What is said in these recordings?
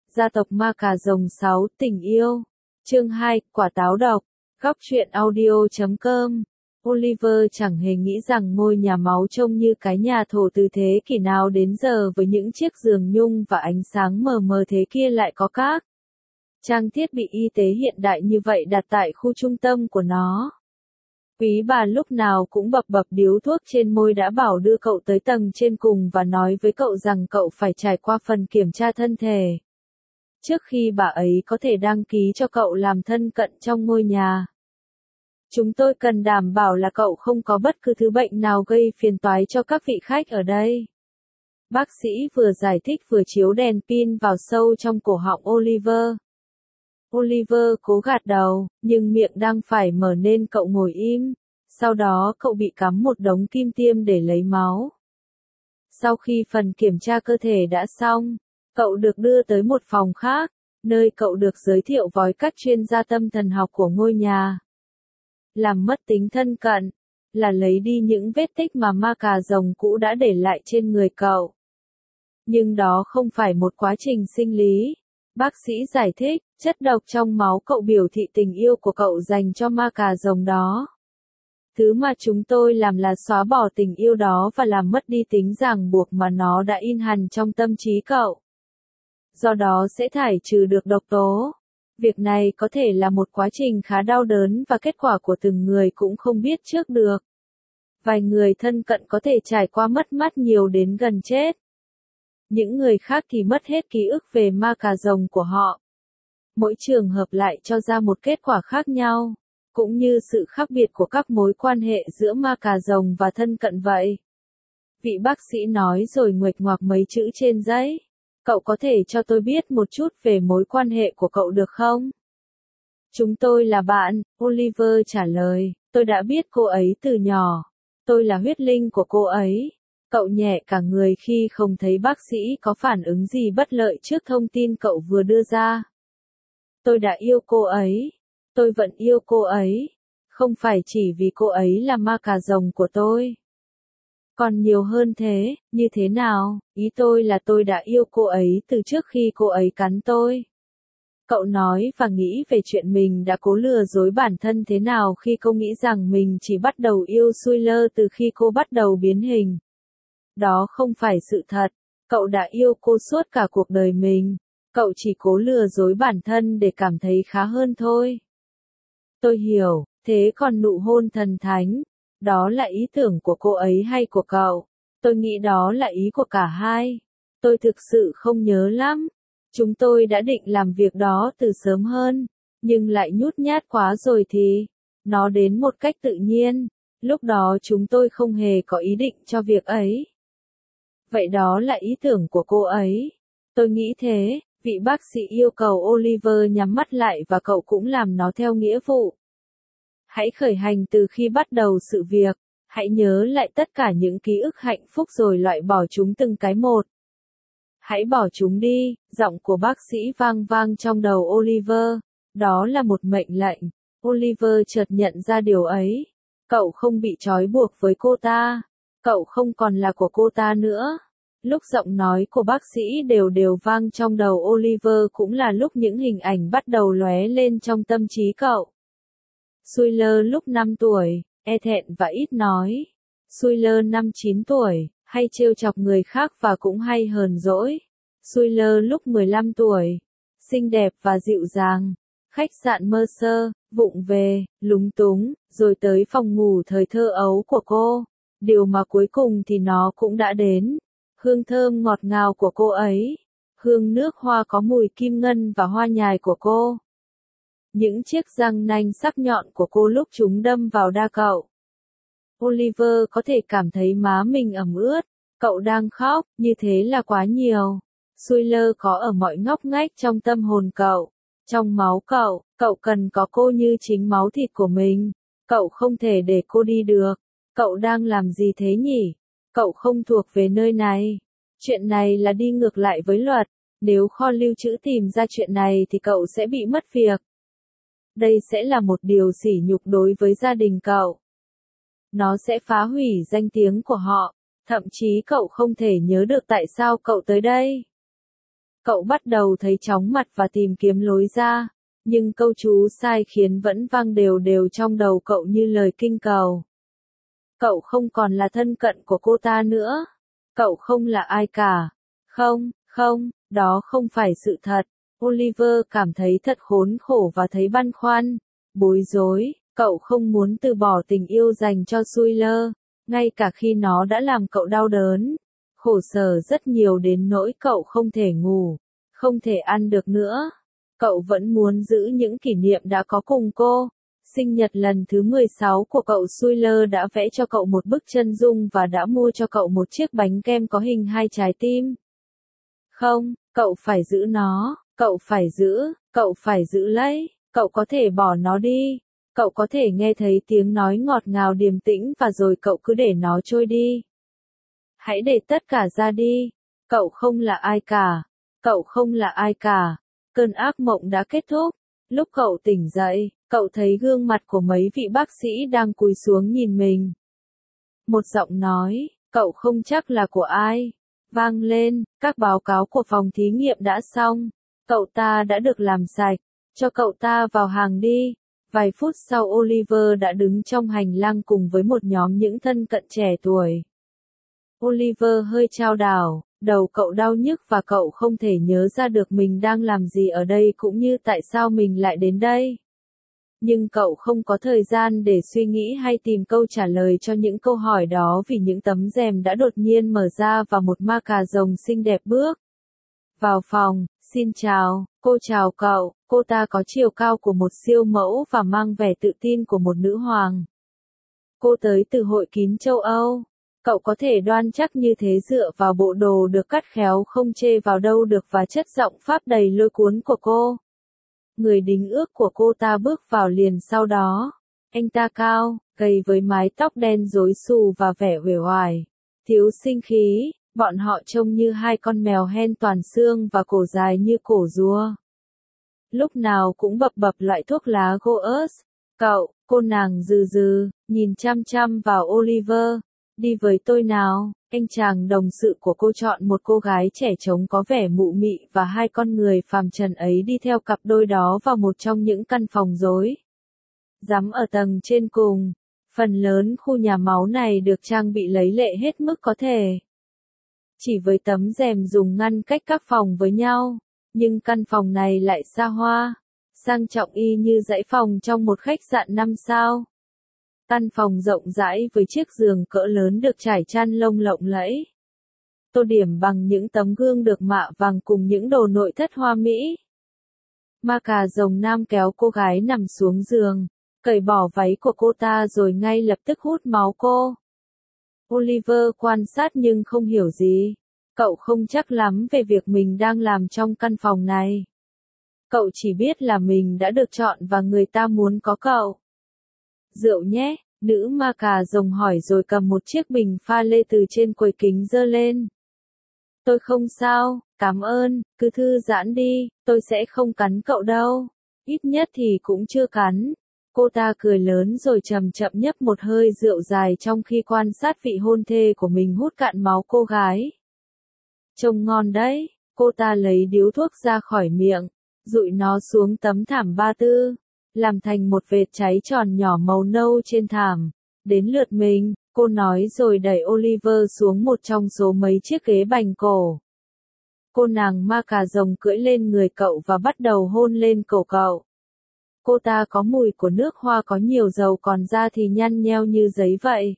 Gia tộc ma cà rồng 6, tình yêu. Chương 2, quả táo độc. Góc truyện audio.com. Oliver chẳng hề nghĩ rằng ngôi nhà máu trông như cái nhà thổ từ thế kỷ nào đến giờ với những chiếc giường nhung và ánh sáng mờ mờ thế kia lại có các trang thiết bị y tế hiện đại như vậy đặt tại khu trung tâm của nó. Quý bà lúc nào cũng bập bập điếu thuốc trên môi đã bảo đưa cậu tới tầng trên cùng và nói với cậu rằng cậu phải trải qua phần kiểm tra thân thể trước khi bà ấy có thể đăng ký cho cậu làm thân cận trong ngôi nhà. Chúng tôi cần đảm bảo là cậu không có bất cứ thứ bệnh nào gây phiền toái cho các vị khách ở đây. Bác sĩ vừa giải thích vừa chiếu đèn pin vào sâu trong cổ họng Oliver. Oliver cố gạt đầu, nhưng miệng đang phải mở nên cậu ngồi im. Sau đó cậu bị cắm một đống kim tiêm để lấy máu. Sau khi phần kiểm tra cơ thể đã xong, cậu được đưa tới một phòng khác, nơi cậu được giới thiệu với các chuyên gia tâm thần học của ngôi nhà. Làm mất tính thân cận, là lấy đi những vết tích mà ma cà rồng cũ đã để lại trên người cậu. Nhưng đó không phải một quá trình sinh lý. Bác sĩ giải thích, chất độc trong máu cậu biểu thị tình yêu của cậu dành cho ma cà rồng đó. Thứ mà chúng tôi làm là xóa bỏ tình yêu đó và làm mất đi tính ràng buộc mà nó đã in hằn trong tâm trí cậu. Do đó sẽ thải trừ được độc tố. Việc này có thể là một quá trình khá đau đớn và kết quả của từng người cũng không biết trước được. Vài người thân cận có thể trải qua mất mát nhiều đến gần chết. Những người khác thì mất hết ký ức về ma cà rồng của họ. Mỗi trường hợp lại cho ra một kết quả khác nhau, cũng như sự khác biệt của các mối quan hệ giữa ma cà rồng và thân cận vậy. Vị bác sĩ nói rồi nguệch ngoạc mấy chữ trên giấy. Cậu có thể cho tôi biết một chút về mối quan hệ của cậu được không? Chúng tôi là bạn, Oliver trả lời. Tôi đã biết cô ấy từ nhỏ. Tôi là huyết linh của cô ấy. Cậu nhẹ cả người khi không thấy bác sĩ có phản ứng gì bất lợi trước thông tin cậu vừa đưa ra. Tôi đã yêu cô ấy. Tôi vẫn yêu cô ấy. Không phải chỉ vì cô ấy là ma cà rồng của tôi. Còn nhiều hơn thế, như thế nào? Ý tôi là tôi đã yêu cô ấy từ trước khi cô ấy cắn tôi. Cậu nói và nghĩ về chuyện mình đã cố lừa dối bản thân thế nào khi cô nghĩ rằng mình chỉ bắt đầu yêu Skyler từ khi cô bắt đầu biến hình. Đó không phải sự thật. Cậu đã yêu cô suốt cả cuộc đời mình. Cậu chỉ cố lừa dối bản thân để cảm thấy khá hơn thôi. Tôi hiểu, thế còn nụ hôn thần thánh? Đó là ý tưởng của cô ấy hay của cậu? Tôi nghĩ đó là ý của cả hai. Tôi thực sự không nhớ lắm. Chúng tôi đã định làm việc đó từ sớm hơn, nhưng lại nhút nhát quá rồi thì nó đến một cách tự nhiên. Lúc đó chúng tôi không hề có ý định cho việc ấy. Vậy đó là ý tưởng của cô ấy. Tôi nghĩ thế. Vị bác sĩ yêu cầu Oliver nhắm mắt lại và cậu cũng làm nó theo nghĩa vụ. Hãy khởi hành từ khi bắt đầu sự việc. Hãy nhớ lại tất cả những ký ức hạnh phúc rồi loại bỏ chúng từng cái một. Hãy bỏ chúng đi, giọng của bác sĩ vang vang trong đầu Oliver. Đó là một mệnh lệnh. Oliver chợt nhận ra điều ấy. Cậu không bị trói buộc với cô ta. Cậu không còn là của cô ta nữa. Lúc giọng nói của bác sĩ đều đều vang trong đầu Oliver cũng là lúc những hình ảnh bắt đầu lóe lên trong tâm trí cậu. Skyler lúc 5 tuổi, e thẹn và ít nói. Skyler năm 9 tuổi, hay trêu chọc người khác và cũng hay hờn dỗi. Skyler lúc 15 tuổi, xinh đẹp và dịu dàng. Khách sạn Mercer, vụng về, lúng túng, rồi tới phòng ngủ thời thơ ấu của cô. Điều mà cuối cùng thì nó cũng đã đến. Hương thơm ngọt ngào của cô ấy. Hương nước hoa có mùi kim ngân và hoa nhài của cô. Những chiếc răng nanh sắc nhọn của cô lúc chúng đâm vào da cậu. Oliver có thể cảm thấy má mình ẩm ướt. Cậu đang khóc, như thế là quá nhiều. Skyler có ở mọi ngóc ngách trong tâm hồn cậu. Trong máu cậu, cậu cần có cô như chính máu thịt của mình. Cậu không thể để cô đi được. Cậu đang làm gì thế nhỉ? Cậu không thuộc về nơi này. Chuyện này là đi ngược lại với luật. Nếu kho lưu trữ tìm ra chuyện này thì cậu sẽ bị mất việc. Đây sẽ là một điều sỉ nhục đối với gia đình cậu. Nó sẽ phá hủy danh tiếng của họ. Thậm chí cậu không thể nhớ được tại sao cậu tới đây. Cậu bắt đầu thấy chóng mặt và tìm kiếm lối ra, nhưng câu chú sai khiến vẫn vang đều đều trong đầu cậu như lời kinh cầu. Cậu không còn là thân cận của cô ta nữa. Cậu không là ai cả. Không, không, đó không phải sự thật. Oliver cảm thấy thật khốn khổ và thấy băn khoăn, bối rối. Cậu không muốn từ bỏ tình yêu dành cho Skyler, ngay cả khi nó đã làm cậu đau đớn, khổ sở rất nhiều đến nỗi cậu không thể ngủ, không thể ăn được nữa. Cậu vẫn muốn giữ những kỷ niệm đã có cùng cô. Sinh nhật lần thứ 16 của cậu, Skyler đã vẽ cho cậu một bức chân dung và đã mua cho cậu một chiếc bánh kem có hình 2 trái tim. Không, cậu phải giữ nó, cậu phải giữ lấy, cậu có thể bỏ nó đi. Cậu có thể nghe thấy tiếng nói ngọt ngào điềm tĩnh và rồi cậu cứ để nó trôi đi. Hãy để tất cả ra đi. Cậu không là ai cả. Cậu không là ai cả. Cơn ác mộng đã kết thúc. Lúc cậu tỉnh dậy, cậu thấy gương mặt của mấy vị bác sĩ đang cúi xuống nhìn mình. Một giọng nói, cậu không chắc là của ai, vang lên. Các báo cáo của phòng thí nghiệm đã xong. Cậu ta đã được làm sạch. Cho cậu ta vào hàng đi. Vài phút sau, Oliver đã đứng trong hành lang cùng với một nhóm những thân cận trẻ tuổi. Oliver hơi chao đảo, đầu cậu đau nhức và cậu không thể nhớ ra được mình đang làm gì ở đây cũng như tại sao mình lại đến đây. Nhưng cậu không có thời gian để suy nghĩ hay tìm câu trả lời cho những câu hỏi đó vì những tấm rèm đã đột nhiên mở ra và một ma cà rồng xinh đẹp bước vào phòng. Xin chào, cô chào cậu. Cô ta có chiều cao của một siêu mẫu và mang vẻ tự tin của một nữ hoàng. Cô tới từ hội kín châu Âu. Cậu có thể đoan chắc như thế dựa vào bộ đồ được cắt khéo không chê vào đâu được và chất giọng Pháp đầy lôi cuốn của cô. Người đính ước của cô ta bước vào liền sau đó. Anh ta cao, gầy với mái tóc đen rối xù và vẻ uể oải, thiếu sinh khí. Bọn họ trông như hai con mèo hen toàn xương và cổ dài như cổ rùa. Lúc nào cũng bập bập loại thuốc lá Ghost. Cô nàng nhìn chăm chăm vào Oliver. Đi với tôi nào. Anh chàng đồng sự của cô chọn một cô gái trẻ trông có vẻ mụ mị và hai con người phàm trần ấy đi theo cặp đôi đó vào một trong những căn phòng rối rắm ở tầng trên cùng. Phần lớn khu nhà máu này được trang bị lấy lệ hết mức có thể. Chỉ với tấm rèm dùng ngăn cách các phòng với nhau, nhưng căn phòng này lại xa hoa, sang trọng y như dãy phòng trong một khách sạn 5 sao. Căn phòng rộng rãi với chiếc giường cỡ lớn được trải chăn lông lộng lẫy, tô điểm bằng những tấm gương được mạ vàng cùng những đồ nội thất hoa mỹ. Ma cà rồng nam kéo cô gái nằm xuống giường, cởi bỏ váy của cô ta rồi ngay lập tức hút máu cô. Oliver quan sát nhưng không hiểu gì. Cậu không chắc lắm về việc mình đang làm trong căn phòng này. Cậu chỉ biết là mình đã được chọn và người ta muốn có cậu. Rượu nhé, nữ ma cà rồng hỏi rồi cầm một chiếc bình pha lê từ trên quầy kính giơ lên. Tôi không sao, cảm ơn, cứ thư giãn đi, tôi sẽ không cắn cậu đâu. Ít nhất thì cũng chưa cắn. Cô ta cười lớn rồi chậm chậm nhấp một hơi rượu dài trong khi quan sát vị hôn thê của mình hút cạn máu cô gái. Trông ngon đấy, cô ta lấy điếu thuốc ra khỏi miệng, dụi nó xuống tấm thảm ba tư, làm thành một vệt cháy tròn nhỏ màu nâu trên thảm. Đến lượt mình, cô nói rồi đẩy Oliver xuống một trong số mấy chiếc ghế bành cổ. Cô nàng ma cà rồng cưỡi lên người cậu và bắt đầu hôn lên cổ cậu. Cô ta có mùi của nước hoa có nhiều dầu còn da thì nhăn nheo như giấy vậy.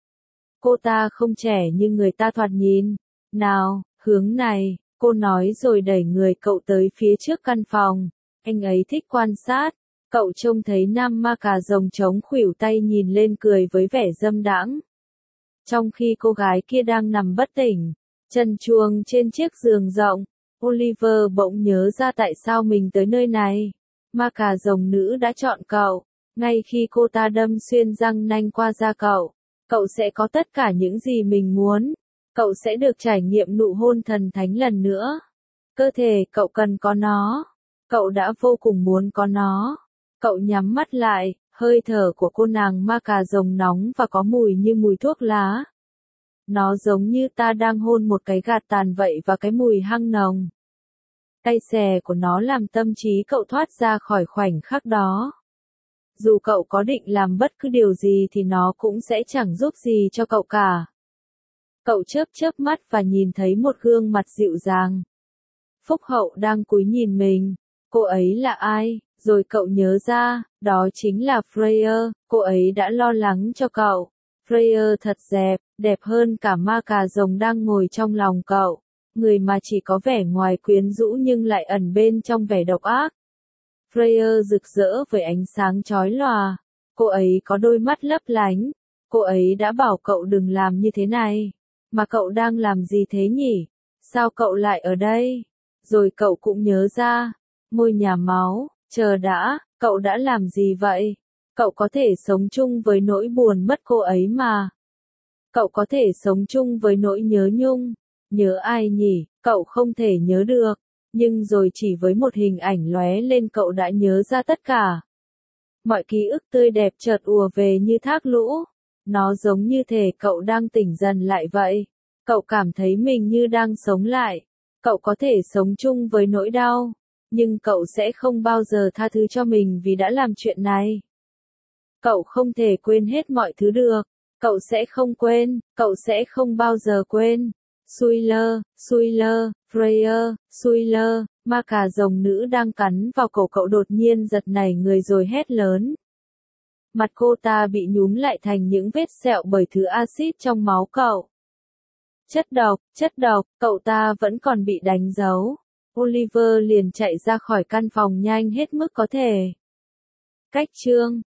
Cô ta không trẻ như người ta thoạt nhìn. Nào, hướng này, cô nói rồi đẩy người cậu tới phía trước căn phòng. Anh ấy thích quan sát. Cậu trông thấy nam ma cà rồng chống khuỷu tay nhìn lên cười với vẻ dâm đãng. Trong khi cô gái kia đang nằm bất tỉnh, trần truồng trên chiếc giường rộng, Oliver bỗng nhớ ra tại sao mình tới nơi này. Ma cà rồng nữ đã chọn cậu. Ngay khi cô ta đâm xuyên răng nanh qua da cậu, cậu sẽ có tất cả những gì mình muốn. Cậu sẽ được trải nghiệm nụ hôn thần thánh lần nữa. Cơ thể cậu cần có nó. Cậu đã vô cùng muốn có nó. Cậu nhắm mắt lại, hơi thở của cô nàng ma cà rồng nóng và có mùi như mùi thuốc lá. Nó giống như ta đang hôn một cái gạt tàn vậy và cái mùi hăng nồng. Tay xè của nó làm tâm trí cậu thoát ra khỏi khoảnh khắc đó. Dù cậu có định làm bất cứ điều gì thì nó cũng sẽ chẳng giúp gì cho cậu cả. Cậu chớp chớp mắt và nhìn thấy một gương mặt dịu dàng. Phúc Hậu đang cúi nhìn mình. Cô ấy là ai? Rồi cậu nhớ ra, đó chính là Freya, cô ấy đã lo lắng cho cậu. Freya thật đẹp, đẹp hơn cả ma cà rồng đang ngồi trong lòng cậu. Người mà chỉ có vẻ ngoài quyến rũ nhưng lại ẩn bên trong vẻ độc ác. Freya rực rỡ với ánh sáng chói lòa. Cô ấy có đôi mắt lấp lánh. Cô ấy đã bảo cậu đừng làm như thế này. Mà cậu đang làm gì thế nhỉ? Sao cậu lại ở đây? Rồi cậu cũng nhớ ra. Ngôi nhà máu, chờ đã, cậu đã làm gì vậy? Cậu có thể sống chung với nỗi buồn mất cô ấy mà. Cậu có thể sống chung với nỗi nhớ nhung. Nhớ ai nhỉ? Cậu không thể nhớ được. Nhưng rồi chỉ với một hình ảnh lóe lên cậu đã nhớ ra tất cả. Mọi ký ức tươi đẹp chợt ùa về như thác lũ. Nó giống như thể cậu đang tỉnh dần lại vậy. Cậu cảm thấy mình như đang sống lại. Cậu có thể sống chung với nỗi đau. Nhưng cậu sẽ không bao giờ tha thứ cho mình vì đã làm chuyện này. Cậu không thể quên hết mọi thứ được. Cậu sẽ không quên, cậu sẽ không bao giờ quên. Suiler, Freya, Suiler, ma cà rồng nữ đang cắn vào cổ cậu đột nhiên giật nảy người rồi hét lớn. Mặt cô ta bị nhúm lại thành những vết sẹo bởi thứ axit trong máu cậu. Chất độc, cậu ta vẫn còn bị đánh dấu. Oliver liền chạy ra khỏi căn phòng nhanh hết mức có thể. Cách chương